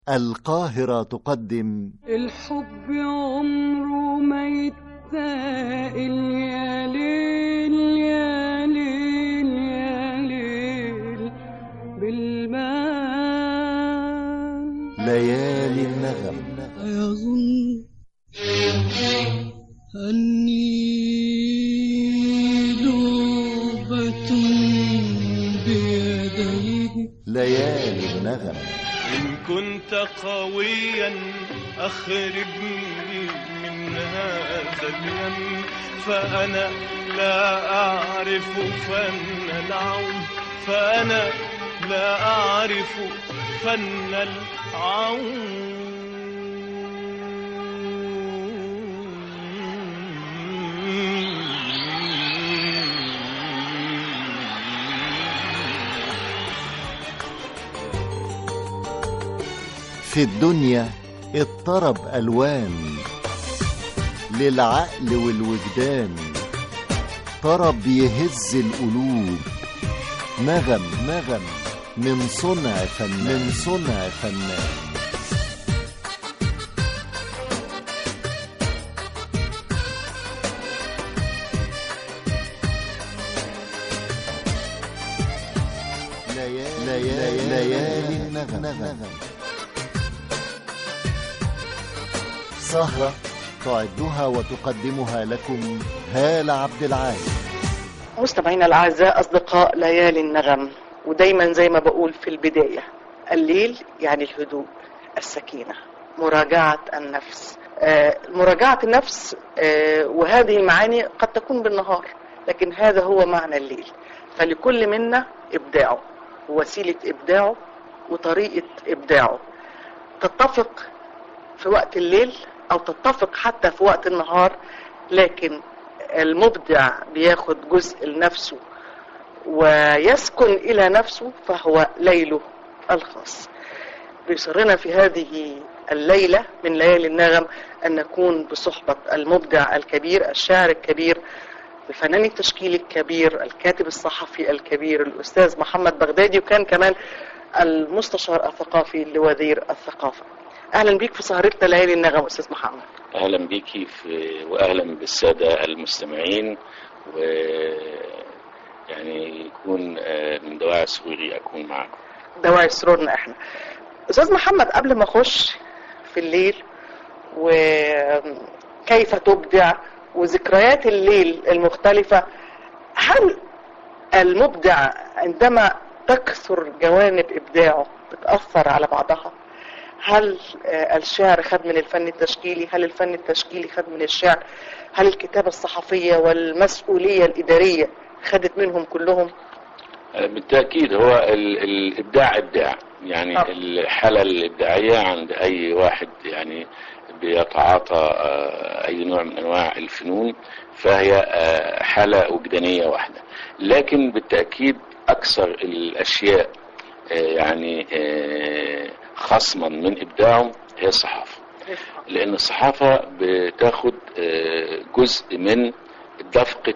القاهرة تقدم الحب عمره ما يتسائل، يا ليل يا ليل يا ليل بالبال. ليالي النغم أيظن أني لعبة بيديه. ليالي النغم. إن كنت قويا أخرجني من هذا الهم، فأنا لا أعرف فن العون، فأنا لا أعرف فن العون. في الدنيا اضطرب ألوان للعقل والوجدان، طرب يهز القلوب، نغم نغم من صنع فنان. ليالي النغم. سهرة تعدها وتقدمها لكم هالة عبد العال. مستمعينا الأعزاء، أصدقاء ليالي النغم، ودايما زي ما بقول في البداية، الليل يعني الهدوء، السكينة، مراجعة النفس. مراجعة النفس، وهذه المعاني قد تكون بالنهار، لكن هذا هو معنى الليل. فلكل منا إبداعه ووسيلة إبداعه وطريقة إبداعه، تتفق في وقت الليل أو تتفق حتى في وقت النهار، لكن المبدع بياخد جزء لنفسه ويسكن إلى نفسه، فهو ليله الخاص. بيسرنا في هذه الليلة من ليالي النغم أن نكون بصحبة المبدع الكبير، الشاعر الكبير، الفنان التشكيلي الكبير، الكاتب الصحفي الكبير، الأستاذ محمد بغدادي، وكان كمان المستشار الثقافي لوزير الثقافة. أهلا بيك في سهرتنا ليالي النغم أستاذ محمد. أهلا بيكي وأهلا بالسادة المستمعين، ويعني يكون من دواعي سروري أكون معكم. دواعي سرورنا إحنا. أستاذ محمد، قبل ما أخش في الليل وكيف تبدع وذكريات الليل المختلفة، هل المبدع عندما تكثر جوانب إبداعه بتأثر على بعضها؟ هل الشعر خد من الفن التشكيلي؟ هل الفن التشكيلي خد من الشعر؟ هل الكتابة الصحفية والمسؤولية الإدارية خدت منهم كلهم؟ بالتأكيد هو الإبداع إبداع، يعني الحالة الإبداعية عند أي واحد يعني بيتعاطى أي نوع من أنواع الفنون، فهي حالة وجدانية واحدة. لكن بالتأكيد أكثر الأشياء يعني خصما من إبداعهم هي الصحافة، لأن الصحافة بتاخد جزء من دفقة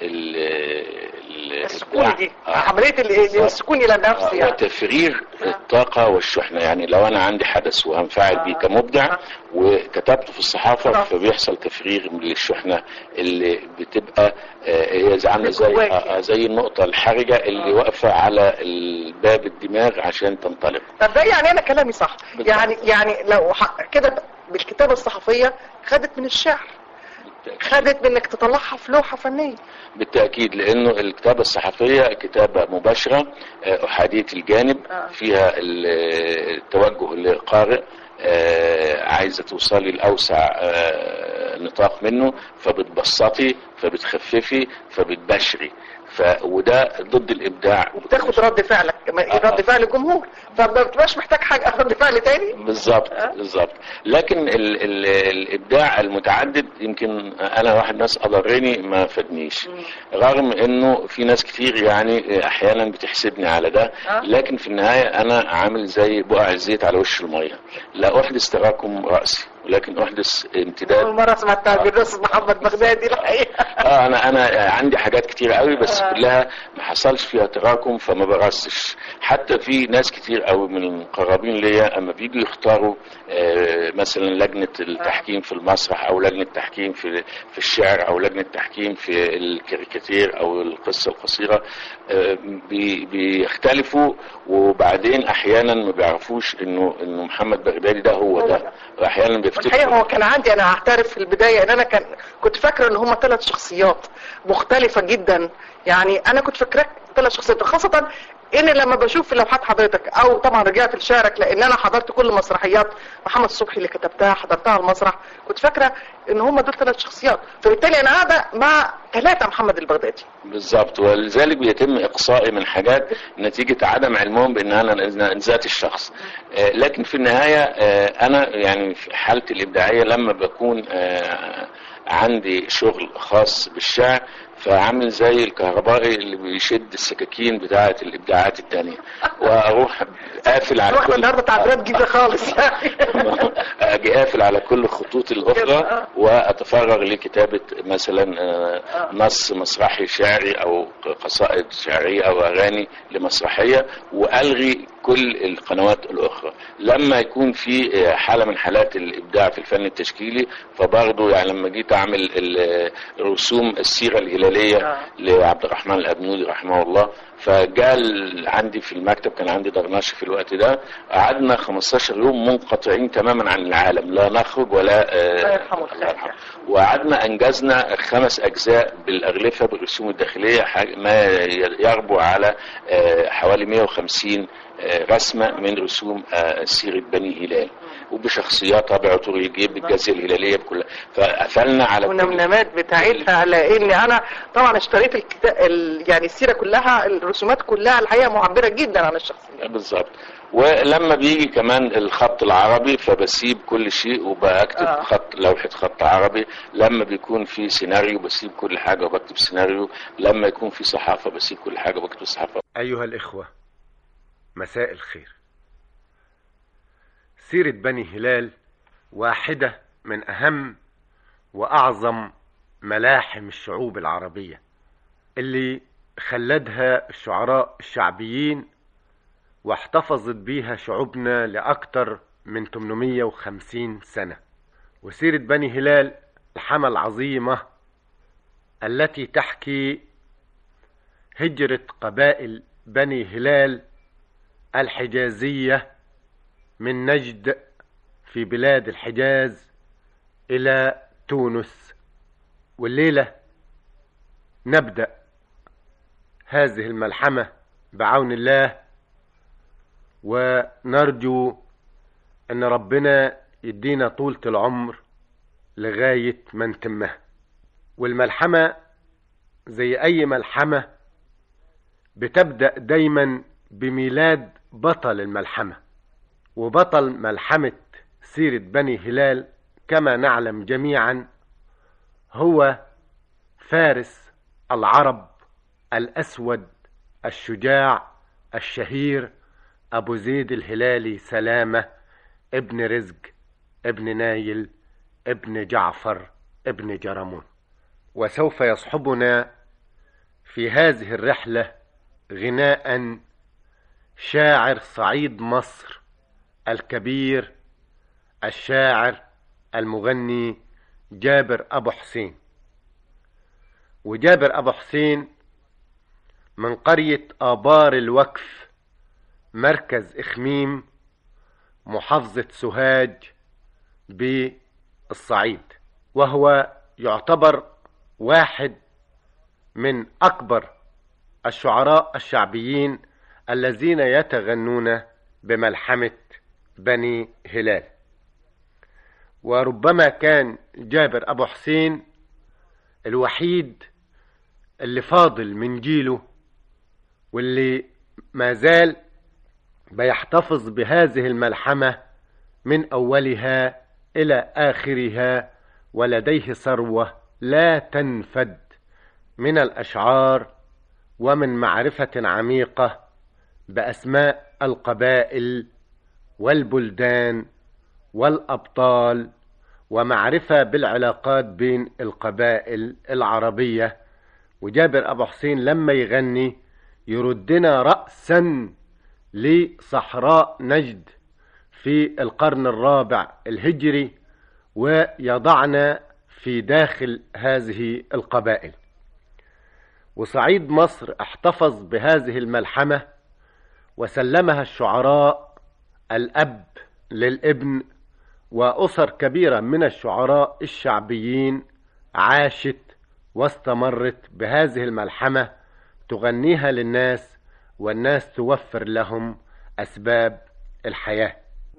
السكون دي، عملية السكون إلى النفس يعني، وتفريغ الطاقة والشحنة. يعني لو أنا عندي حدث وهنفعل بيه كمبدع وكتبته في الصحافة، فبيحصل تفريغ للشحنة اللي بتبقى هي عاملة زي النقطة الحرجة اللي واقفة على الباب الدماغ عشان تنطلق. طب ده يعني أنا كلامي صح؟ يعني لو كده بالكتابة الصحفية خدت من الشعر، خدت بانك تطلعها في لوحة فنية. بالتأكيد، لانه الكتابة الصحفية كتابة مباشرة، احادية الجانب، فيها التوجه للقارئ، عايزة توصلي لأوسع نطاق منه، فبتبسطي، فبتخففي، فبتبشري، وده ضد الابداع، وبتاخد رد فعلك، رد فعل الجمهور، فما بتبقاش محتاج حاجه رد فعل تاني. بالظبط. لكن الابداع المتعدد، يمكن انا واحد ناس اضرني ما فادنيش، رغم انه في ناس كتير يعني احيانا بتحسدني على ده، لكن في النهايه انا عامل زي بقع الزيت على وش الميه، لا احدث تراكم راسي، ولكن احدث امتداد. اول مره اسمع التعبير ده، استاذ محمد بغدادي الحقيقه. انا عندي حاجات كتير قوي، بس كلها ما حصلش فيها تراكم فما برصش. حتى في ناس كتير قوي من المقربين ليا اما بيجوا يختاروا مثلا لجنه التحكيم في المسرح، او لجنه تحكيم في الشعر، او لجنه تحكيم في الكاريكاتير او القصه القصيره، بيختلفوا، وبعدين احيانا ما بيعرفوش انه محمد بغدادي ده هو ده، واحيانا بيفتكروا. الحقيقه هو كان عندي، انا هعترف في البدايه ان انا كنت فاكره ان هم 3 شخصيات مختلفه جدا. يعني انا كنت فاكره 3 شخصيات، خاصه ان لما بشوف في لوحات حضرتك، او طبعا رجعت لشعرك، لان انا حضرت كل مسرحيات محمد صبحي اللي كتبتها، حضرتها على المسرح، كنت فاكره ان هم دول 3 شخصيات، فبالتالي انا قاعده مع 3 محمد البغدادي. بالظبط، ولذلك بيتم اقصائي من حاجات نتيجه عدم علمهم بان انا ذات الشخص. لكن في النهايه انا يعني في حالتي الابداعيه لما بكون عندي شغل خاص بالشعر، فعامل زي الكهربائي اللي بيشد السكاكين بتاعه الابداعات التانية، واروح قافل على كل النهارده تعبيرات جديده خالص يعني. اجي قافل على كل الخطوط الاخرى، واتفرغ لكتابه مثلا نص مسرحي شعري او قصائد شعريه او اغاني لمسرحيه، والغي كل القنوات الاخرى. لما يكون في حاله من حالات الابداع في الفن التشكيلي، فبرضه يعني لما جيت اعمل رسوم السيره الهلاليه لعبد الرحمن الابنودي رحمه الله، فجاء عندي في المكتب، كان عندي درناش في الوقت ده، قعدنا 15 يوم منقطعين تماما عن العالم، لا نخرج ولا الله يرحمه. وقعدنا انجزنا 5 أجزاء بالاغلفه بالرسوم الداخليه، ما يربو على حوالي 150 رسمة من رسوم سيرة بني هلال، وبشخصياتها، بعطور الجيب، بالجزية الهلالية، بكلها. فقفلنا على والنمنمات بتاعتها، لان انا طبعا اشتريت يعني السيرة كلها، الرسومات كلها الحقيقة معبرة جدا عن الشخصية. بالظبط. ولما بيجي كمان الخط العربي، فبسيب كل شيء وبكتب لوحة خط عربي. لما بيكون في سيناريو بسيب كل حاجة وبكتب سيناريو. لما يكون في صحافة بسيب كل حاجة وبكتب صحافة. أيها الإخوة، مساء الخير. سيرة بني هلال واحدة من أهم وأعظم ملاحم الشعوب العربية، اللي خلدها الشعراء الشعبيين واحتفظت بيها شعوبنا لأكثر من 850 سنة. وسيرة بني هلال الحمى العظيمة التي تحكي هجرة قبائل بني هلال الحجازية من نجد في بلاد الحجاز إلى تونس. والليلة نبدأ هذه الملحمة بعون الله، ونرجو أن ربنا يدينا طولة العمر لغاية ما نتمها. والملحمة زي أي ملحمة بتبدأ دايما بميلاد بطل الملحمة. وبطل ملحمة سيرة بني هلال كما نعلم جميعا هو فارس العرب الأسود الشجاع الشهير أبو زيد الهلالي سلامة ابن رزق ابن نايل ابن جعفر ابن جرمون. وسوف يصحبنا في هذه الرحلة غناء شاعر صعيد مصر الكبير الشاعر المغني جابر أبو حسين. وجابر أبو حسين من قرية آبار الوقف مركز إخميم محافظة سوهاج بالصعيد، وهو يعتبر واحد من أكبر الشعراء الشعبيين الذين يتغنون بملحمة بني هلال. وربما كان جابر أبو حسين الوحيد اللي فاضل من جيله، واللي ما زال بيحتفظ بهذه الملحمة من أولها إلى آخرها، ولديه ثروة لا تنفد من الأشعار ومن معرفة عميقة بأسماء القبائل والبلدان والأبطال ومعرفة بالعلاقات بين القبائل العربية. وجابر أبو حسين لما يغني يردنا رأسا لصحراء نجد في القرن الرابع الهجري، ويضعنا في داخل هذه القبائل. وصعيد مصر احتفظ بهذه الملحمة وسلمها الشعراء الأب للابن، وأسر كبيرة من الشعراء الشعبيين عاشت واستمرت بهذه الملحمة تغنيها للناس، والناس توفر لهم أسباب الحياة.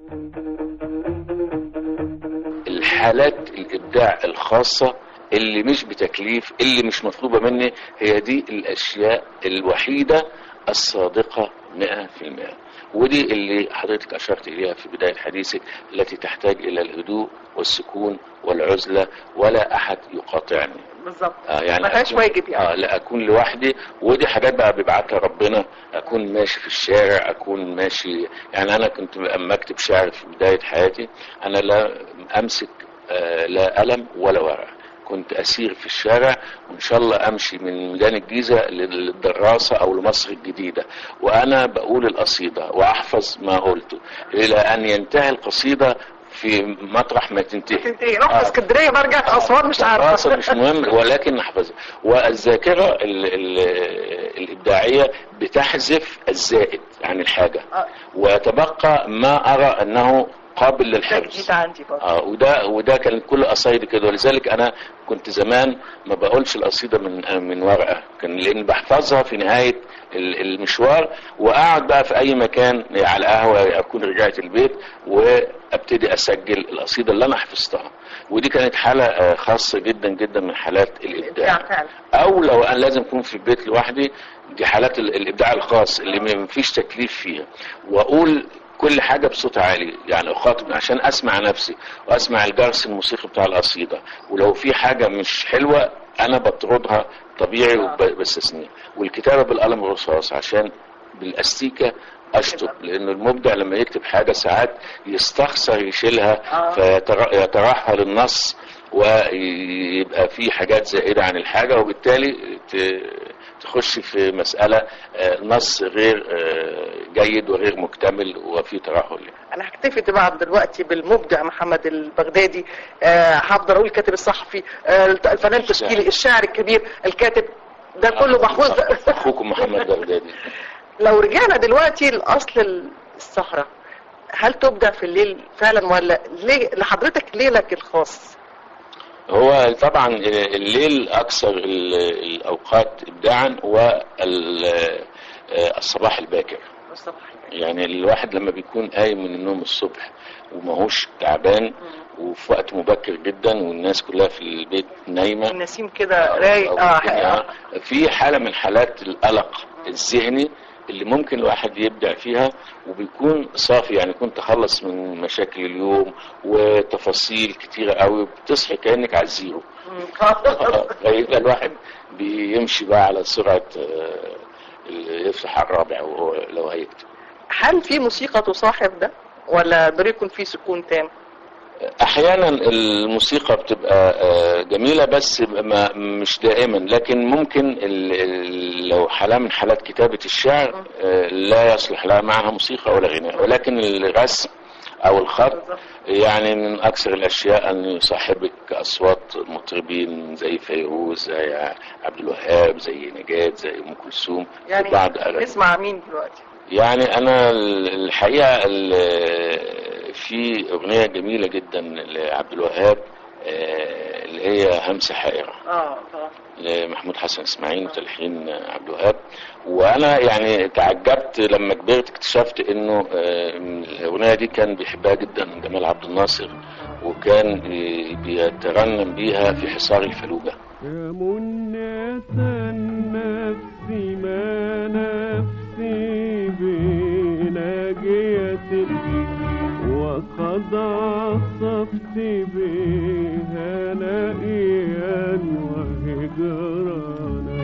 الحالات الإبداع الخاصة اللي مش بتكليف، اللي مش مطلوبة مني، هي دي الأشياء الوحيدة الصادقة 100%. ودي اللي حضرتك أشرت إليها في بداية حديثك، التي تحتاج إلى الهدوء والسكون والعزلة، ولا أحد يقاطعني. بالظبط. يعني ما فيهاش واجب يعني. لا أكون لوحدي، ودي حاجات بقى بيبعتها ربنا. أكون ماشي في الشارع، أكون ماشي، يعني أنا كنت أما أكتب شعر في بداية حياتي أنا لا أمسك لا قلم ولا ورق، كنت أسير في الشارع، وإن شاء الله أمشي من ميدان الجيزة للدراسة أو لمصر الجديدة وأنا بقول القصيدة وأحفظ ما قلته إلى أن ينتهي القصيدة في مطرح ما تنتهي. رحت اسكندريه برجع اسوان مش عارفه. مش مهم، ولكن نحفظها. والذاكره الابداعيه بتحذف الزائد عن الحاجه ويتبقى ما ارى انه قابل للحفظ. وده كان كل قصايدي كده، ولذلك انا كنت زمان ما بقولش القصيده من ورقه، كان لان بحفظها في نهايه المشوار، واقعد بقى في اي مكان على قهوه اكون رجعت البيت وابتدي اسجل القصيده اللي انا حفظتها. ودي كانت حاله خاصه جدا جدا من حالات الابداع. او لو انا لازم اكون في البيت لوحدي، دي حالات الابداع الخاص اللي ما فيش تكليف فيها، واقول كل حاجة بصوت عالي، يعني أخاطب عشان أسمع نفسي وأسمع الجرس الموسيقي بتاع القصيدة، ولو في حاجة مش حلوة أنا بطردها طبيعي وبستثنيها. والكتابة بالقلم الرصاص عشان بالأستيكة أشطب، لأن المبدع لما يكتب حاجة ساعات يستخسر يشيلها فيترحل النص ويبقى في حاجات زائدة عن الحاجة، وبالتالي تخش في مسألة نص غير جيد وغير مكتمل وفي ترهل. انا هكتفي طبعا دلوقتي بالمبدع محمد البغدادي، هفضل اقول الكاتب الصحفي، الفنان التشكيلي، الشاعر الكبير، الكاتب، ده كله محفوظ. اخوكم محمد بغدادي. لو رجعنا دلوقتي لاصل السهرة، هل تبدع في الليل فعلا ولا ليه لحضرتك ليلك الخاص؟ هو طبعا الليل اكثر الاوقات ابداعا، والصباح الباكر. يعني الواحد لما بيكون قايم من النوم الصبح وماهوش تعبان وفي وقت مبكر جدا والناس كلها في البيت نايمه، النسيم كده رايق، في حاله من حالات القلق الذهني اللي ممكن الواحد يبدع فيها وبيكون صافي، يعني يكون تخلص من مشاكل اليوم وتفاصيل كتيرة قوي، بتصحي كأنك على الزيرو. فيبقى الواحد بيمشي بقى على سرعة يفتح الرابع لو هيكتب. هل في موسيقى تصاحب ده ولا ضروري يكون في سكون تام؟ احيانا الموسيقى بتبقى جميلة بس مش دائما، لكن ممكن لو حالة من حالات كتابة الشعر لا يصلح لها معها موسيقى ولا غناء، ولكن الرسم او الخط يعني من اكثر الاشياء ان يصاحبك اصوات مطربين زي فيروز، زي عبد الوهاب، زي نجاة، زي ام كلثوم. يعني بعض نسمع مين دلوقتي؟ يعني انا الحقيقة في اغنية جميلة جدا لعبد الوهاب اللي هي همسة حائرة لمحمود حسن اسماعيل وتلحين عبد الوهاب. وانا يعني تعجبت لما كبرت اكتشفت انه الاغنية دي كان بيحبها جدا جمال عبد الناصر، وكان بيترنم بيها في حصار الفلوجة. يا منة النفس ما نفسي بناجية وقد عصفت بها نائيا وهجرانا،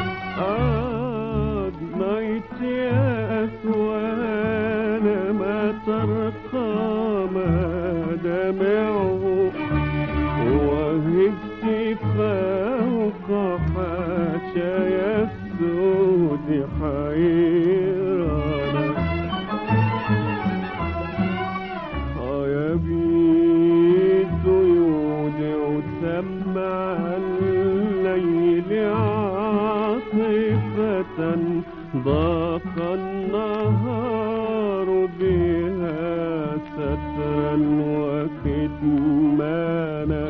أضنيت يا أسوان ما ترقى مدامعه وهبت فوق حاشايا السود حيرانا يبيت يودع سمع الليل عاطفة ضاق النهار بها سترا وكتمانا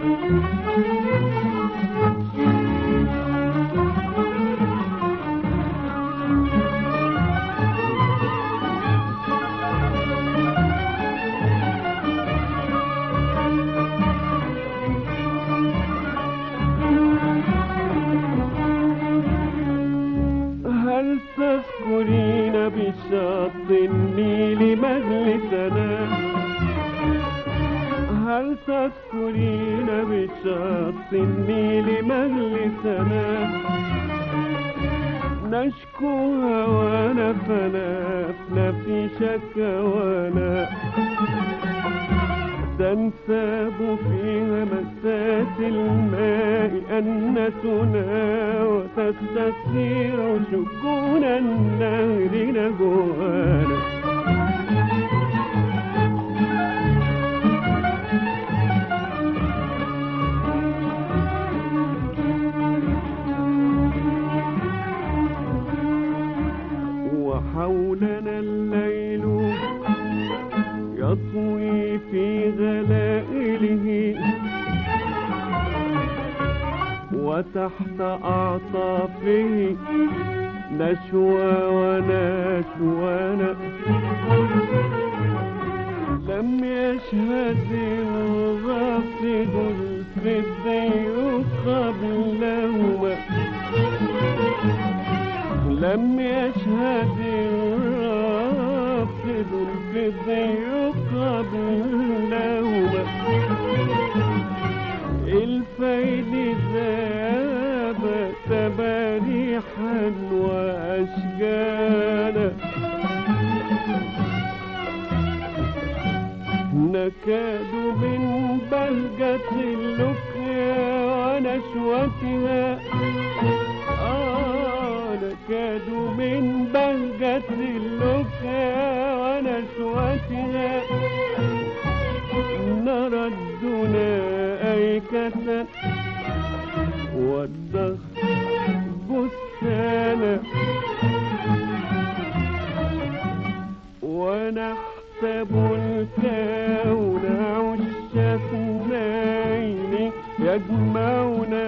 هل تذكرين بشط النيل مجلسنا هل تذكرين بشط النيل مجلسنا نشكو هوانا فنفنا في شكوانا تنساب فيها مسات الماء أنتنا وتستثير شكون النهر نجوانا وحولنا الليل يطوي في غلائله وتحت أعطافه نشوى ونشوانا لم يشهد الغافل الفدي قبلهما لم يشهد الرافض الفدي قبلهما الفيل ذاب تباريحا وأشجانا نكاد من بهجة اللقيا ونشوتها نكاد من بهجة اللقيا ونشوتها نرى الدنا أيكة والدهر بستانا ونحسب الكون عش اثنين يجمعنا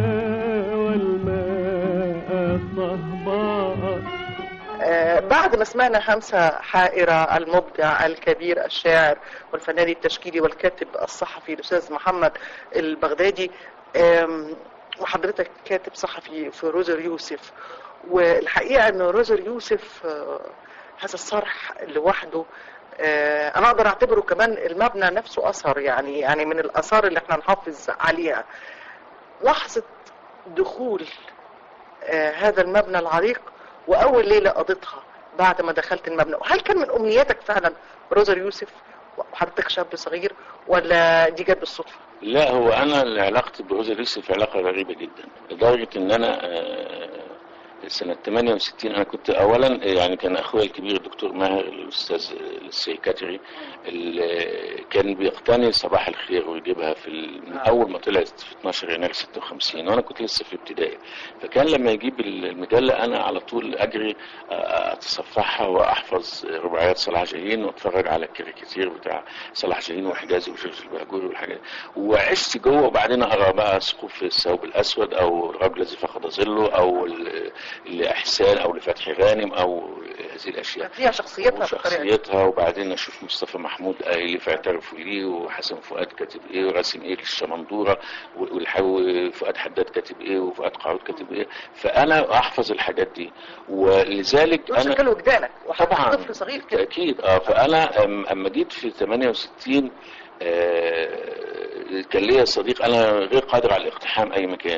والماء صهباء. بعد ما سمعنا همسة حائرة المبدع الكبير الشاعر والفنان التشكيلي والكاتب الصحفي الأستاذ محمد البغدادي، وحضرتك كاتب صحفي في روزر يوسف، والحقيقة أن روزر يوسف هذا الصرح لوحده أنا أقدر أعتبره كمان المبنى نفسه أثر، يعني من الآثار اللي احنا نحافظ عليها. لحظة دخول هذا المبنى العريق وأول ليلة قضيتها بعد ما دخلت المبنى، هل كان من أمنياتك فعلا روزر يوسف وحضرتك شاب صغير ولا دي جت بالصدفة؟ لا، هو أنا علاقتي بروزر يوسف علاقة غريبة جدا، لدرجة إن أنا سنة 68 أنا كنت أولا يعني كان أخوي الكبير الدكتور ماهر الأستاذ السيكاتري اللي كان بيقتني صباح الخير ويجيبها من أول ما طلعت في 12 يناير 56، وأنا كنت لسه في ابتدائي. فكان لما يجيب المجلة أنا على طول أجري أتصفحها وأحفظ رباعيات صلاح جاهين وأتفرج على الكاريكاتير بتاع صلاح جاهين وحجازي وجورج البهجوري والحاجات، وعشت جوه. وبعدين أقرأ بقى سقوف الثوب الأسود أو الرجل الذي فقد ظله أو لإحسان أو لفتحي غانم أو هذه الأشياء فيها شخصيتها. وبعدين أشوف مصطفى محمود قايل فاعترفوا ليه، وحسن فؤاد كاتب إيه، وراسم إيه للشمندورة، وفؤاد حداد كاتب إيه، وفؤاد قعود كاتب إيه. فأنا أحفظ الحاجات دي، ولذلك أنا شكله وجدانك طبعا طفل صغير كده أكيد. فأنا أما جيت في 68 كان ليا صديق، أنا غير قادر على الاقتحام أي مكان،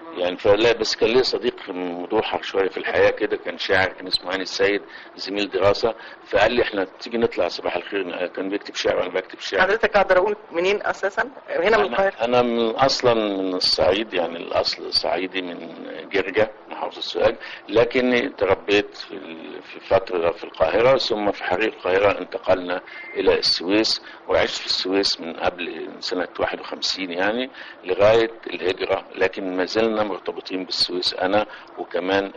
يعني فلا بس كان ليه صديق مدوحر شويه في الحياه كده، كان شاعر كان اسمه هاني السيد، زميل دراسه، فقال لي احنا تيجي نطلع صباح الخير. كان بيكتب شعر وانا بكتب شعر. حضرتك اقدر اقول منين اساسا؟ هنا من القاهره؟ انا اصلا من الصعيد، يعني الاصل صعيدي من جرجه محافظه السوهاج، لكني تربيت في فتره في القاهره، ثم في حريق القاهره انتقلنا الى السويس، وعشت في السويس من قبل سنه 51 يعني لغايه الهجره، لكن ما زلنا مرتبطين بالسويس انا وكمان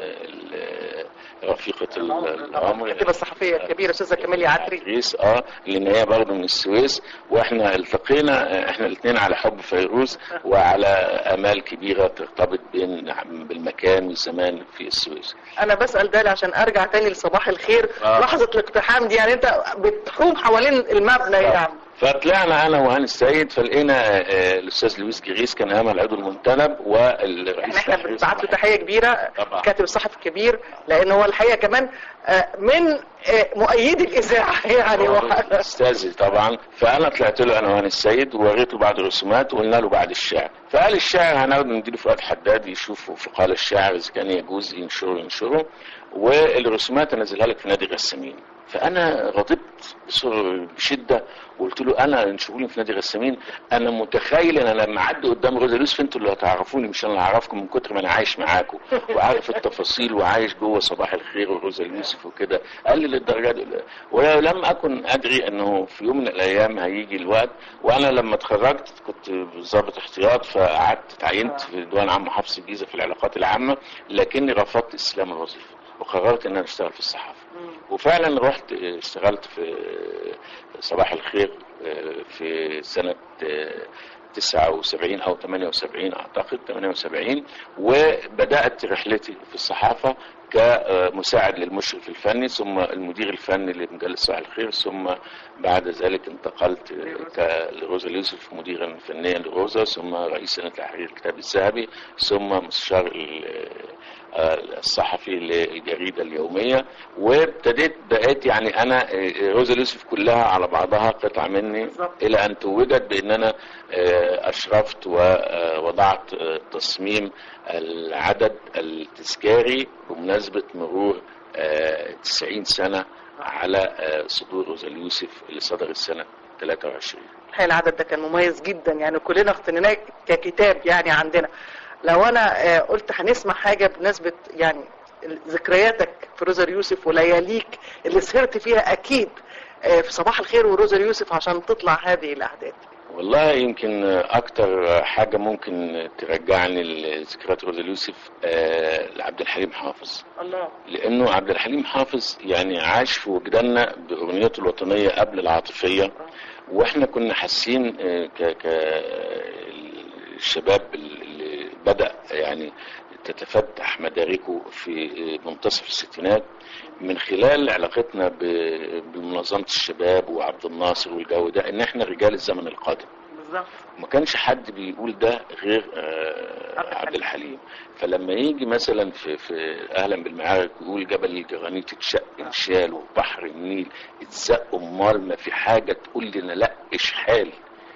رفيقه العمر الكاتبه الصحفيه الكبيره استاذه كاميليا عتري، لان هي برضه من السويس، واحنا التقينا احنا الاثنين على حب فيروز وعلى امال كبيره ترتبط بالمكان والزمان في السويس. انا بسال ده عشان ارجع تاني لصباح الخير. لحظه الاقتحام دي يعني انت بتحوم حوالين المبنى يعني. فطلعنا انا وهاني السيد، فلقينا الاستاذ لويس جريس كان امل العضو المنتدب والرئيس. احنا بنبعت له تحيه كبيره، كاتب الصحفي الكبير، لان هو الحقيقه كمان من مؤيدي الاذاعه يعني استاذي طبعا. فانا طلعت له انا وهاني السيد ووريت له بعض الرسومات وقلنا له بعد الشعر، فقال الشعر هنقعد نديله فؤاد حداد يشوفه في قال الشاعر اذا كان يجوز ينشره، والرسومات انزلها لك في نادي غسامين. فانا غضبت بشده وقلت له انا انشروني في نادي غسامين، انا متخيل ان انا لما اعدي قدام روزا اليوسف انتوا اللي هتعرفوني مش انا اللي هعرفكم، من كتر ما انا عايش معاكم وعارف التفاصيل وعايش جوه صباح الخير وروزا اليوسف وكده. قال لي للدرجه دي، ولم اكن ادري انه في يوم من الايام هيجي الوقت. وانا لما اتخرجت كنت ضابط احتياط، فقعدت اتعينت في ديوان عام محافظه الجيزه في العلاقات العامه، لكني رفضت استلام الوظيفه وقررت ان انا اشتغل في الصحافه. وفعلا رحت اشتغلت في صباح الخير في سنة 79 أو 78 أعتقد 78، وبدأت رحلتي في الصحافة كمساعد للمشرف الفني ثم المدير الفني لمجلة صباح الخير، ثم بعد ذلك انتقلت لروزا اليوسف مديرا فنيا لروزا، ثم رئيس لجنة تحرير الكتاب الذهبي، ثم مستشار الصحفي للجريدة اليومية. بقيت يعني أنا روزا اليوسف كلها على بعضها قطعة مني، إلى أن توجت بأن أنا أشرفت ووضعت تصميم العدد التذكاري بمناسبة مرور 90 سنة على صدور روزا اليوسف اللي صدر السنة 23. الحقيقة العدد ده كان مميز جدا، يعني كلنا اقتنيناه ككتاب يعني عندنا. لو انا قلت هنسمع حاجة بمناسبة يعني ذكرياتك في روزا اليوسف ولياليك اللي سهرت فيها اكيد في صباح الخير وروزا اليوسف عشان تطلع هذه الاعداد. والله يمكن اكتر حاجة ممكن ترجعني لذكريات روزا اليوسف لعبد الحليم حافظ. الله. لانه عبد الحليم حافظ يعني عاش في وجداننا باغنيته الوطنية قبل العاطفية، واحنا كنا حاسين كالشباب اللي بدأ يعني تتفتح مداركه في منتصف الستينات من خلال علاقتنا بمنظمة الشباب وعبد الناصر والجو ده، ان احنا رجال الزمن القادم. بالظبط. ما كانش حد بيقول ده غير عبد الحليم. فلما يجي مثلا في اهلا بالمعارك يقول جبل الجرانيت اتشق انشال وبحر النيل اتزق، امال ما في حاجه تقول لنا لا اشحال.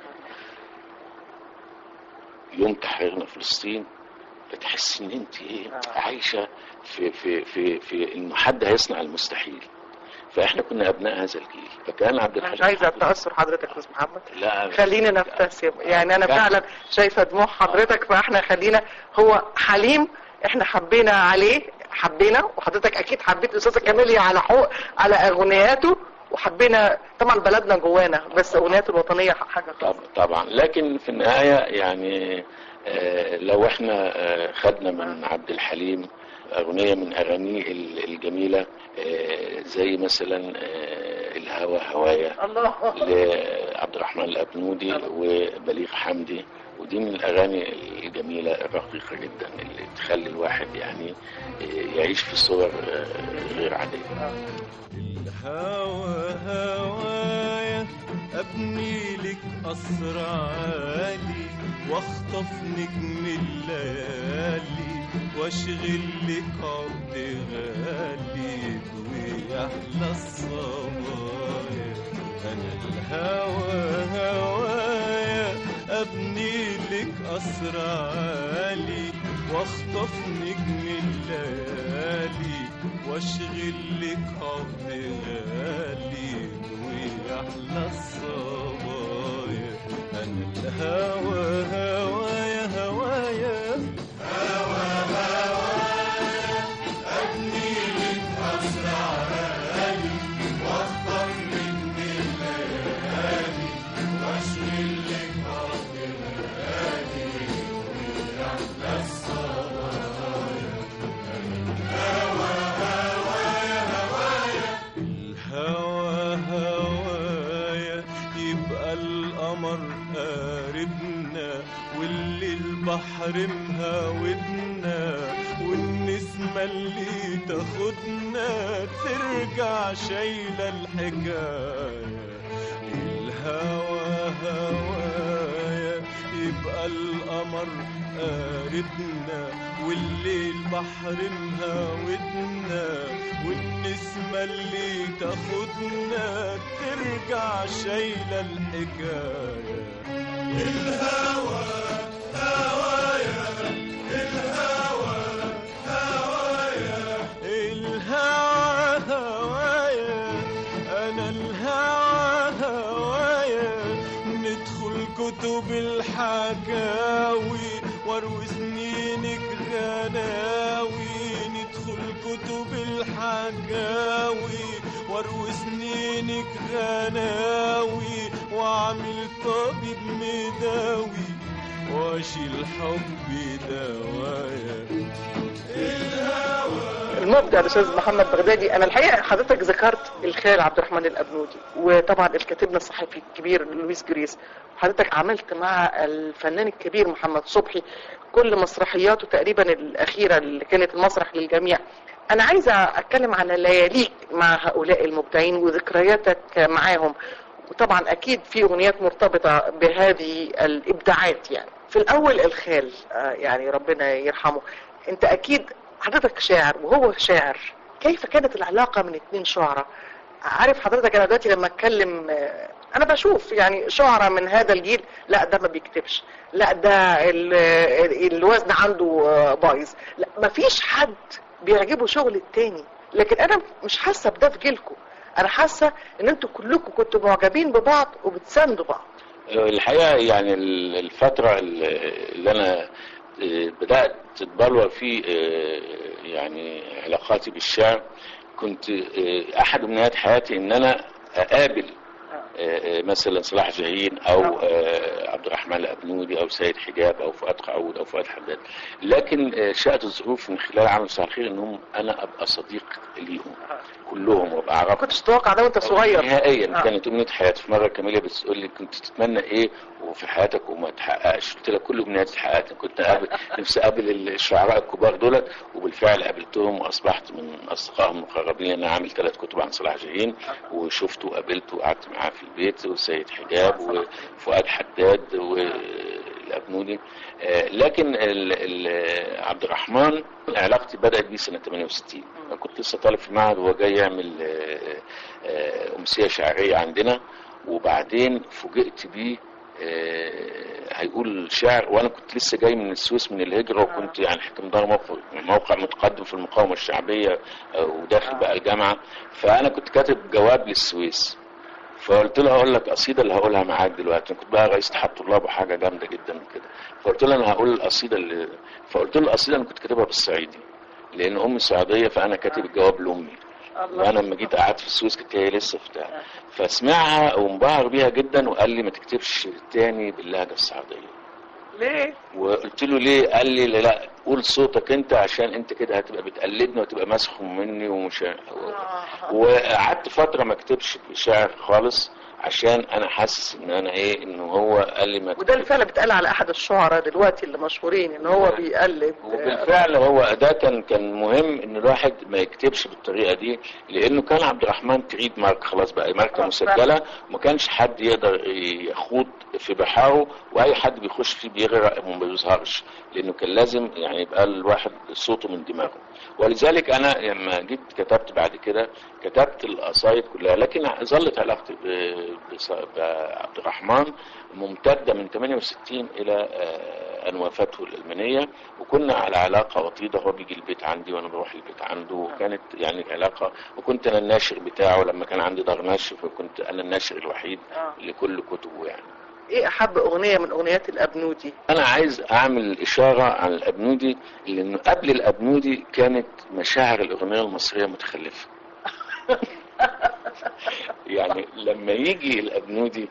يوم تحريرنا فلسطين بتحس ان انت عايشه في انه حد هيصنع المستحيل. فاحنا كنا ابناء هذا الجيل. فكان عبد الحليم مش عايزه تاثر حضرتك يا استاذ محمد، لا خلينا نبتسم. يعني انا فعلا شايفه دموع حضرتك، فاحنا خلينا هو حليم احنا حبينا عليه، حبينا، وحضرتك اكيد حبيت الاستاذه كاميليا على اغنياته، وحبينا طبعا بلدنا جوانا، بس اغنياته الوطنيه حاجه خاصه طبعا. لكن في النهايه يعني لو احنا خدنا من عبد الحليم أغنية من أغانيه الجميلة زي مثلا الهوى هوايا لعبد الرحمن الأبنودي وبليغ حمدي، ودي من الأغاني الجميلة الرقيقة جدا اللي تخلي الواحد يعني يعيش في صور غير عادية. الهوى هوايا أبني لك قصر عالي واخطف نجم الليالي واشغل لك عقد غالي ويحلى الصبايا. انا الهوى هوايا ابني لك قصر عالي واخطف نجم الليالي واشغل لك حب غالي ويحلى الصبايا. انا الهوى هوايا هوايا هوا هوايا ابني لك قصر عالي واخطف نجم الليالي واشغل لك حب غالي ويحلى الصبايا. الهوى هوايا هوايا الهوى هوايا يبقى القمر قاربنا واللي البحر مهاودنا والنسمة اللي تاخدنا ترجع شايلة الحكاية. الهوى هوايا يبقى القمر قاربنا واللي البحر مهاودنا والنسمة اللي تاخدنا ترجع شايلة الحكاية. الهوى هوايا الهوى هوايا الهوى هوايا أنا الهوى هوايا ندخل كتب الحكاوي واروي سنينك غناوي ندخل كتب الحكاوي واروي سنينك غناوي واعمل طبيب مداوي واشيل حبي دوايا. المبدع الاستاذ محمد بغدادي. انا الحقيقه حضرتك ذكرت الخال عبد الرحمن الابنودي وطبعا الكاتبنا الصحفي الكبير لويس جريس. حضرتك عملت مع الفنان الكبير محمد صبحي كل مسرحياته تقريبا الاخيره اللي كانت المسرح للجميع. انا عايزه اتكلم على لياليك مع هؤلاء المبدعين وذكرياتك معاهم، وطبعا اكيد في اغنيات مرتبطه بهذه الابداعات. يعني في الاول الخال يعني ربنا يرحمه، انت اكيد حضرتك شاعر وهو شاعر، كيف كانت العلاقه من اتنين شعراء؟ عارف حضرتك انا دلوقتي لما اتكلم انا بشوف يعني شعراء من هذا الجيل، لا ده ما بيكتبش، لا ده الوزن عنده بايظ، لا مفيش حد بيعجبه شغل التاني. لكن انا مش حاسه بده في جيلكم، انا حاسه ان انتوا كلكم كنتوا معجبين ببعض وبتساندوا بعض. الحقيقه يعني الفتره اللي انا بدات تتبلور في يعني علاقاتي بالشعر، كنت احد امنيات حياتي ان انا اقابل مثلا صلاح جاهين او عبد الرحمن الابنودي او سيد حجاب او فؤاد قعود او فؤاد حداد، لكن شاءت الظروف من خلال عمل صالح الخير انهم انا ابقى صديق ليهم كلهم وابقى اعرفهم. كنتش تتوقع ده وانت صغير نهائيا. كانت امنيه حياتي. في مره كاميليا بتقول لي كنت تتمنى ايه وفي حياتك وما تحققش؟ قلت لها كل امنياتي اتحققت. كنت نفسي اقابل الشعراء الكبار دولت، وبالفعل قابلتهم واصبحت من اصدقائهم المقربين. انا عامل 3 كتب عن صلاح جاهين وشفته وقابلته وقعدت معاه في البيت، وسيد حجاب وفؤاد حداد والابنودي. لكن عبد الرحمن علاقتي بدأت بيه سنة 68. كنت لسه طالب في المعهد وهو جاي يعمل أمسية شعرية عندنا، وبعدين فوجئت بيه هيقول شعر، وانا كنت لسه جاي من السويس من الهجرة، وكنت يعني حكم دار موقع متقدم في المقاومة الشعبية وداخل بقى الجامعة. فانا كنت كاتب جواب للسويس، فقلت له هقول لك قصيده اللي هقولها معاك دلوقتي. كنت بقى رئيس اتحاد طلاب وحاجه جامده جدا كده. فقلت له انا هقول القصيده فقلت له القصيده انا كنت كاتبها بالصعيدي لان امي صعيديه، فانا كاتب الجواب لامي. وانا لما جيت قعدت في السويس كنت هي لسه بتاع، فسمعها وانبهر بيها جدا وقال لي ما تكتبش تاني باللهجه الصعيديه. ليه؟ وقلت له ليه؟ قال لي لا قول صوتك انت، عشان انت كده هتبقى بتقلدني وتبقى مسخم مني ومش وقعدت فتره ما اكتبش شعر خالص، عشان انا حاسس ان انا ايه، انه هو قال لي ما وده الفعل بيتقال على احد الشعراء دلوقتي اللي مشهورين ان هو بيقلد. وبالفعل هو ده كان مهم ان الواحد ما يكتبش بالطريقه دي، لانه كان عبد الرحمن تريد مارك خلاص بقى ماركه مسجله، وما كانش حد يقدر يخوض في بحاره، واي حد بيخش فيه بيغرق وما بيظهرش، لانه كان لازم يعني يبقى الواحد صوته من دماغه. ولذلك انا لما جيت كتبت بعد كده كتبت القصايد كلها، لكن ظلت علاقتي بعبد الرحمن ممتده من 68 الى ان وفاته الالمانيه، وكنا على علاقه وطيده. هو بيجي البيت عندي وانا بروح البيت عنده، وكانت يعني علاقه. وكنت انا الناشر بتاعه لما كان عندي دار نشر، فكنت انا الناشر الوحيد لكل كتبه يعني. ايه احب اغنيه من اغنيات الابنودي؟ انا عايز اعمل اشاره عن الابنودي، لانه قبل الابنودي كانت مشاعر الاغنيه المصريه متخلفه. يعني لما يجي الابنودي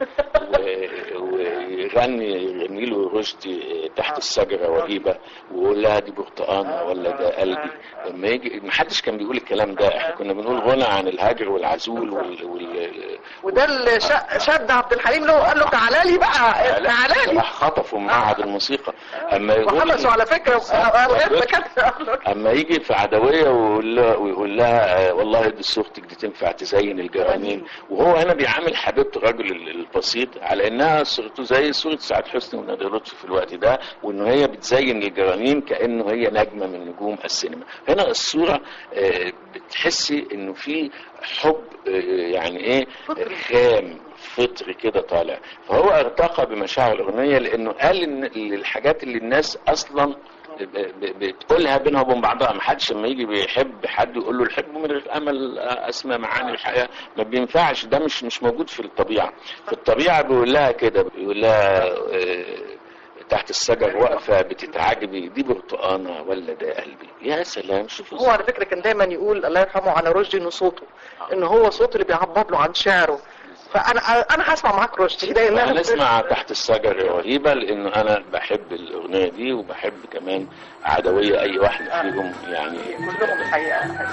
ويغني له رشدي تحت الشجره وهيبه ويقول لها دي برتقانه ولا ده قلبي، لما يجي ما حدش كان بيقول الكلام ده. احنا كنا بنقول غنى عن الهجر والعزول وده اللي شد عبد الحليم له قال له تعالى لي بقى، تعالى لي. راح خطفوا معهد الموسيقى اما يقول وحبسوا على فكره. اما يجي في عدويه ويقول لها والله دي صورتك دي تنفع تزين الجرانين، وهو هنا بيعامل حبيبته الراجل البسيط على انها صورته زي صوره سعاد حسني ونادي لطفي في الوقت ده، وانه هي بتزين الجرانين كانه هي نجمه من نجوم السينما. هنا الصوره بتحسي انه في حب يعني ايه خام فطري كده طالع. فهو ارتقى بمشاعر الاغنيه، لانه قال ان الحاجات اللي الناس اصلا بتقولها بينها وبين بعضها. ما حدش لما يجي بيحب حد يقول له الحب من الامل اسمى معاني الحياه، ما بينفعش، ده مش موجود في الطبيعه. في الطبيعه بيقول لها كده، بيقول لها تحت الشجر واقفه بتتعجبي دي برتقانه ولا ده قلبي. يا سلام. شوف هو على فكره كان دايما يقول الله يرحمه عن رشدي انه صوته ان هو صوته اللي بيعبر له عن شعره. فانا هسمع معاك رشدي ده. نسمع تحت الشجر يا وهيبه، لانه انا بحب الاغنيه دي وبحب كمان عدويه اي واحده فيهم يعني كلهم الحقيقه.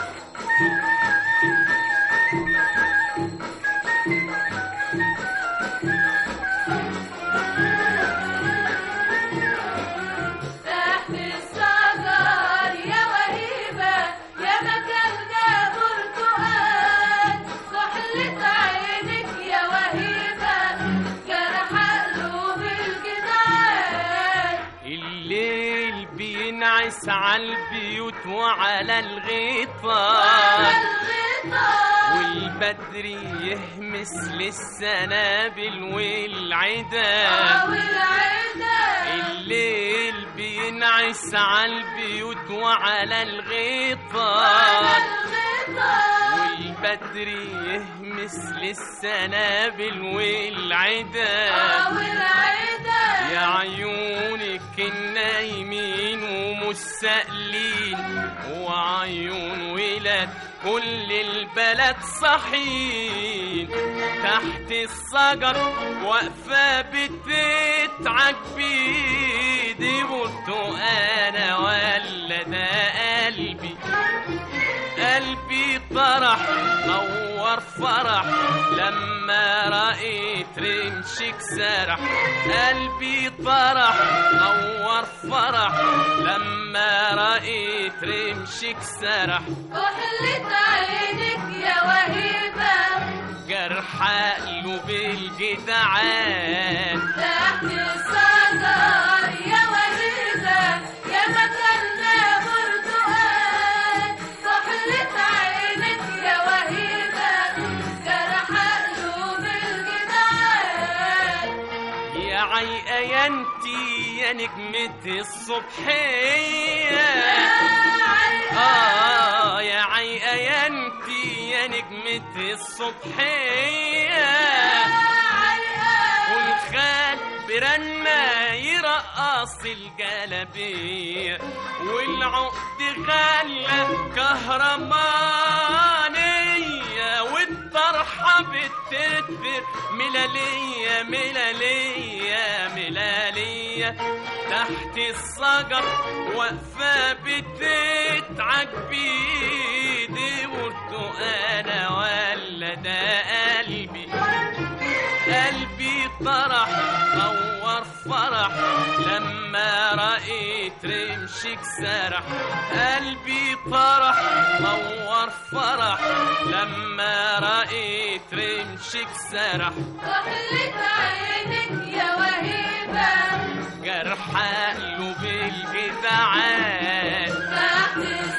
على البيوت وعلى الغيطان والبدر يهمس للسنابل والعداد. الليل بينعس على البيوت وعلى الغيطان والبدر يهمس للسنابل والعداد. يا عيونك النايمين ومستقلين وعيون ولاد كل البلد صحين تحت الشجر واقفة بتتعجبي دي برتقانة ولا ده قلبي. قلبي طرح نور فرح لما رأيت رمشك سرح. قلبي طرح نور فرح لما رأيت رمشك سرح. وحلت عينك يا وهيبة جرح قلوب الجدعان تحت الشجر يا وهيبة يا مكاننا برتقال. وحلت عينك يا وهيبة جرح قلوب الجدعان. يا عيقة يا انتي يا نجمة الصبحية يا عيقة يا انتي يا نجمة الصبحية. والخال برنا يرقص الجلبية والعقد غالة كهرمانية والطرحة بتدبر ملالية ملالية ملالية. تحت الشجر واقفة بتتعجبي دي برتقانة ولا ده قلبي. قلبي طرح نور فرح فرح لما رأيت رمشك سرح قلبي طرح نور فرح لما رأيت رمشك سرح كحلة عينك يا وهيبة جرح قلوب الجدعان تحت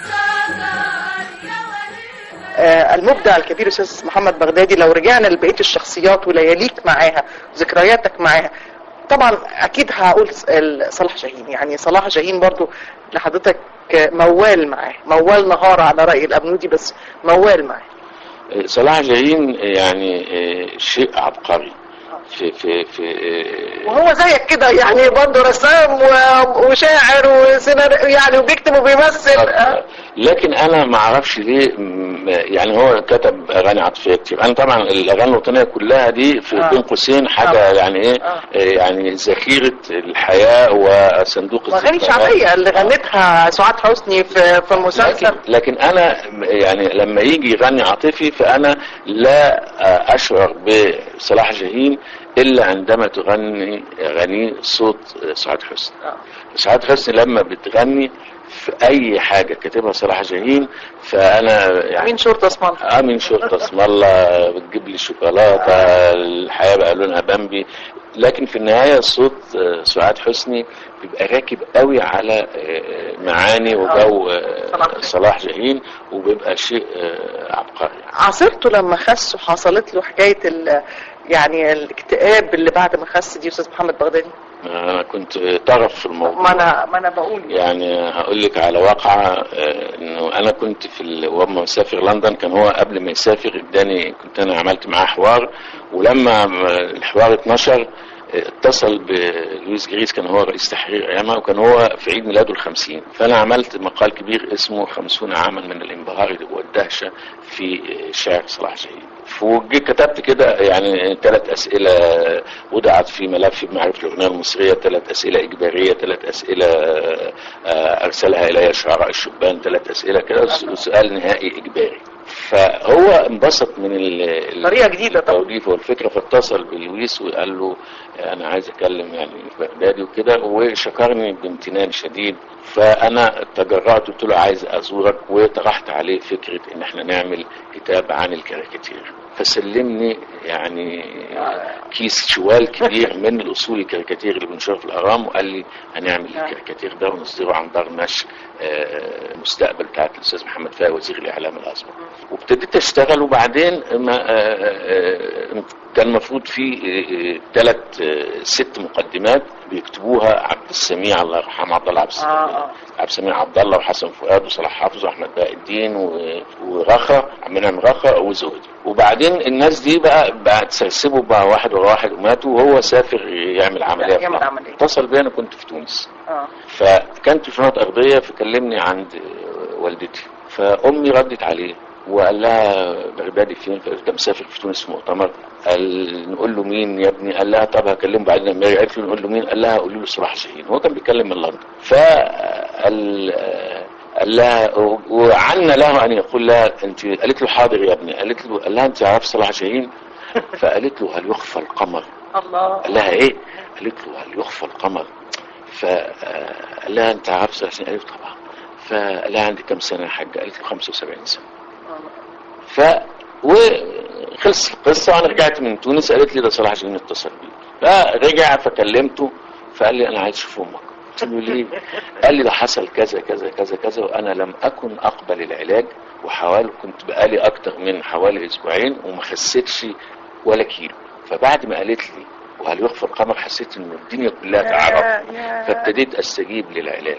الشجر يا وهيبة. المبدع الكبير استاذ محمد بغدادي، لو رجعنا لبقيه الشخصيات ولياليك معاها ذكرياتك معاها، طبعا اكيد هقول صلاح جاهين. يعني صلاح جاهين برضو لحضرتك موال معاه، موال نهار على رأي الأبنودي، بس موال معاه. صلاح جاهين يعني شيء عبقري في وهو زيك كده يعني برضه رسام وشاعر وسيناريو يعني وبيكتب وبيمثل. لكن انا ما اعرفش ليه يعني هو كتب اغاني عاطفيه كتير. انا طبعا الاغاني الوطنيه كلها دي في بين قوسين حاجه يعني ايه يعني ذخيره الحياه وصندوق اغاني شعبيه اللي غنتها سعاد حسني في المسلسل. لكن انا يعني لما يجي يغني عاطفي فانا لا اشعر بصلاح جاهين الا عندما تغني اغاني صوت سعاد حسني. سعاد حسني لما بتغني في اي حاجه كاتبها صلاح جاهين فانا يعني من شرطه اسم الله من شرطه اسم الله بتجيب لي شوكولاته الحياه بقى لونها بامبي. لكن في النهايه صوت سعاد حسني بيبقى راكب قوي على معاني وجو صلاح جاهين وبيبقى شيء عبقري. عاصرته لما خس وحصلت له حكايه يعني الاكتئاب اللي بعد ما خس دي استاذ محمد بغدادي؟ انا كنت طرف في الموضوع. ما انا بقول يعني هقول لك على واقعه انه انا كنت وهو مسافر لندن كان هو قبل ما يسافر اداني كنت انا عملت معاه حوار ولما الحوار اتنشر اتصل بلويس جريس كان هو رئيس تحرير ايامها وكان هو في عيد ميلاده ال50 فانا عملت مقال كبير اسمه 50 عاما من الانبهار والدهشه في شعر صلاح جاهين. وكتبت كده يعني 3 أسئلة وضعت في ملف بمعرفة الأغنية المصرية، 3 أسئلة إجبارية، 3 أسئلة أرسلها إلي شعراء الشبان، 3 أسئلة كده وسؤال نهائي إجباري. فهو انبسط من طريقة جديدة التوظيف والفكرة فاتصل بلويس وقال له أنا عايز أتكلم يعني في بغدادي وكده وشكرني بامتنان شديد. فأنا تجرأت قلت له عايز أزورك وطرحت عليه فكرة إن احنا نعمل كتاب عن الكاريكاتير فسلمني يعني كيس شوال كبير من الأصول الكاريكاتير اللي بنشوفها في الأهرام وقال لي هنعمل الكاريكاتير ده ونصدره عن دار نشر المستقبل بتاعت الأستاذ محمد فاي وزير الإعلام الأسبق. وابتديت أشتغل وبعدين كان المفروض في 6 مقدمات بيكتبوها عبد السميع الله يرحمه عبد الله عبد السميع عبد الله وحسن فؤاد وصلاح حافظ واحمد باقي الدين ورخا منعم رخا وزودي. وبعدين الناس دي بقى تسرسبوا بقى واحد ورا واحد وماتوا وهو سافر يعمل عمليه. اتصل بيا انا كنت في تونس فكانت تليفونات ارضيه فكلمني عند والدتي فامي ردت عليه وقال لها بغدادي فين؟ فقلت مسافر في تونس في مؤتمر. قال نقول له مين يا ابني؟ قال لها طب هكلمه بعدين لما يرجع. قالت له نقول له مين؟ قال لها قولي له صلاح جاهين. هو كان بيتكلم من لندن. فقال لها وعنا له ان يقول لها انت. قالت له حاضر يا ابني. قال لها انت عارف صلاح جاهين؟ فقالت له هل يخفى القمر؟ الله. قال لها ايه؟ قالت له هل يخفى القمر؟ فقال لها انت عارف صلاح جاهين؟ قالت له طبعا. فقال لها عندي كم سنه يا حاجه؟ قالت له 75 سنه. وخلص القصه وانا رجعت من تونس. قالت لي ده صلاح جاهين اتصل بي. فرجع فكلمته فقال لي انا عايز اشوف امك. قلت له ليه؟ قال لي ده حصل كذا كذا كذا كذا وانا لم اكن اقبل العلاج كنت بقالي اكتر من حوالي اسبوعين وما خسيتش ولا كيلو. فبعد ما قالت لي وهل يخفى القمر حسيت ان الدنيا كلها تعرف فابتديت استجيب للعلاج.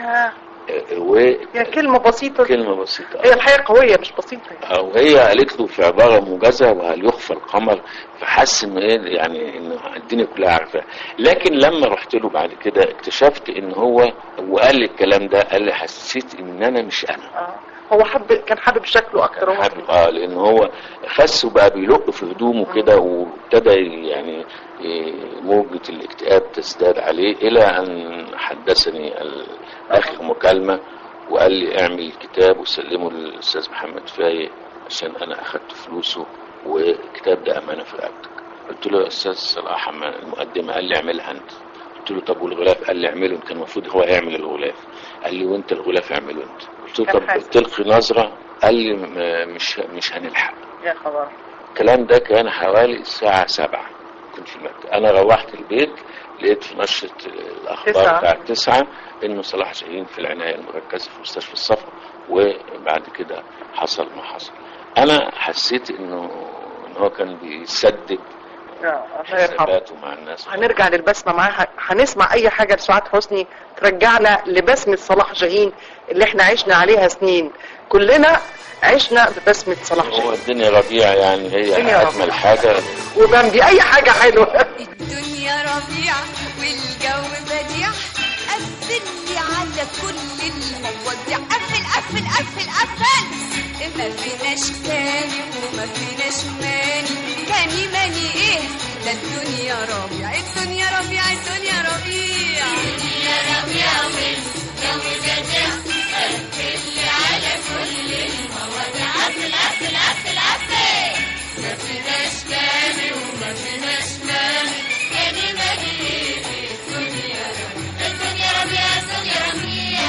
يا كلمة بسيطة. هي الحقيقة قوية مش بسيطة. وهي قالت له في عبارة موجزة وهل يخفى القمر فحس انه ايه يعني ان الدنيا كلها عارفة. لكن لما رحت له بعد كده اكتشفت ان هو وقال لي الكلام ده قال لي حسيت ان انا مش انا. هو كان حابب شكله اكتر. لان هو خس وبقى بيلق في هدومه كده وابتدى يعني موجة الاكتئاب تزداد عليه الى ان حدثني اخر مكالمة وقال لي اعمل كتاب وسلمه للاستاذ محمد فاي عشان انا اخدت فلوسه والكتاب ده امانة في رقبتك. قلت له يا استاذ صلاح المقدمة. قال لي اعملها انت. قلت له طب والغلاف؟ قال لي اعمله انت، كان المفروض هو يعمل الغلاف. قال لي وانت الغلاف اعمله انت. قلت له طب تلقي نظرة؟ قال لي مش هنلحق. يا خبر. الكلام ده كان حوالي الساعة 7 كنت في المكتب. انا روحت البيت لقيت في نشرة الاخبار بتاعت 9 انه صلاح جاهين في العناية المركزة في مستشفى الصفا، وبعد كده حصل ما حصل. انا حسيت انه هو كان بيسدد حساباته مع الناس. هنرجع للبسمة معاها، هنسمع اي حاجة لسعاد حسني ترجعنا لبسمة صلاح جاهين اللي احنا عشنا عليها سنين. كلنا عشنا ببسمة صلاح جاهين. هو الدنيا ربيع يعني، هي اجمل حاجة وجنبي اي حاجة حلوة. الدنيا ربيع والجو بديع، قفلي على كل المواضيع، قفل قفل قفل قفل. ما فيناش تاني وما فيناش ماني، تاني ماني ايه ده الدنيا ربيع، الدنيا ربيع الدنيا ربيع، الدنيا ربيع والجو بديع، قفلي على كل المواضيع، قفل قفل قفل قفل. ما فيناش تاني وما فيناش ماني، تاني ماني ايه الدنيا ربيع، الدنيا ربيع الدنيا ربيع.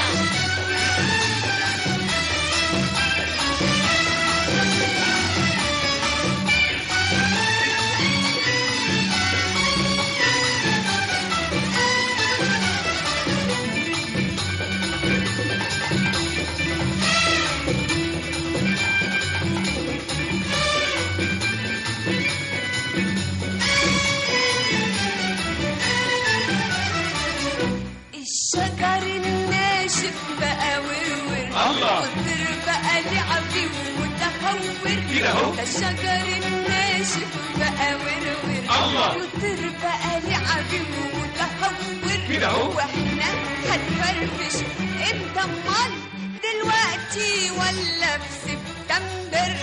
الشجر الناشف بقى ورور، والطير بقى لعبي ومتهور، ده الشجر الناشف بقى ورور، والطير بقى لعبي ومتهور، واحنا هنفرفش امتى امال، دلوقتي ولا في سبتمبر؟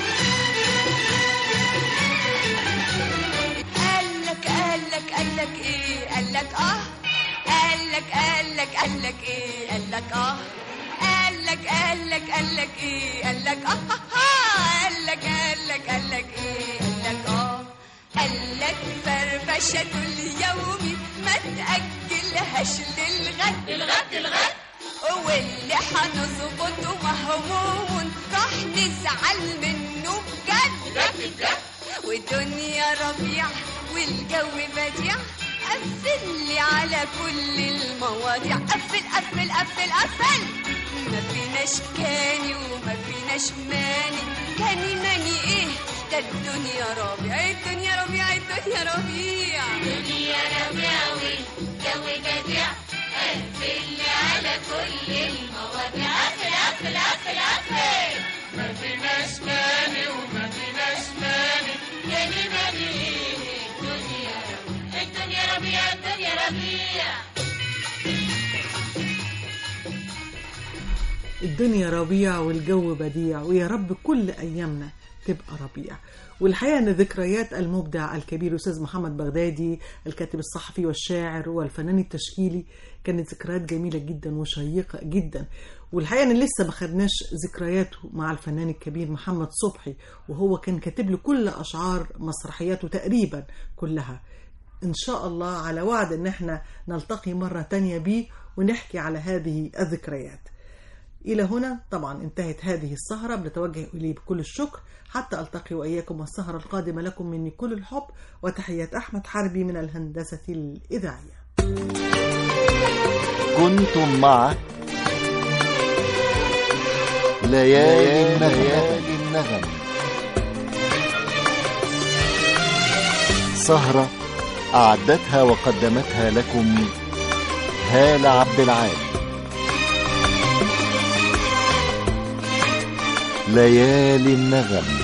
قالك ايه قالك قالك ايه قالك قالك ايه قالك قالك ايه قالك قالك فرفشة اليوم ما تأجلهاش للغد واللي هنظبطه مهموم راح نزعل منه بجد. والدنيا ربيع والجو بديع، قفلي على كل المواضيع، قفل قفل قفل قفل. ما فيناش كاني وما فيناش ماني، كاني ماني ايه ده الدنيا ربيع، الدنيا ربيع الدنيا ربيع، الدنيا ربيع والجو بديع، قفلي على كل المواضيع، قفل قفل قفل قفل. ما فيناش ماني وما فيناش ماني، كاني ماني ايه الدنيا ربيع، الدنيا ربيع الدنيا ربيع. الدنيا ربيع والجو بديع، ويا رب كل أيامنا تبقى ربيع. والحقيقة أن ذكريات المبدع الكبير أستاذ محمد بغدادي، الكاتب الصحفي والشاعر والفنان التشكيلي، كانت ذكريات جميلة جدا وشيقة جدا. والحقيقة أن لسه ما خدناش ذكرياته مع الفنان الكبير محمد صبحي، وهو كان كاتب له كل أشعار مسرحياته تقريبا كلها. إن شاء الله على وعد أن احنا نلتقي مرة تانية بيه ونحكي على هذه الذكريات. إلى هنا طبعا انتهت هذه السهرة، بنتوجه إليه بكل الشكر. حتى ألتقي وإياكم والسهرة القادمة لكم مني كل الحب وتحيات أحمد حربي من الهندسة الإذاعية. كنتم مع ليالي النغم، سهرة أعدتها وقدمتها لكم هالة عبد العال. ليالي النغم.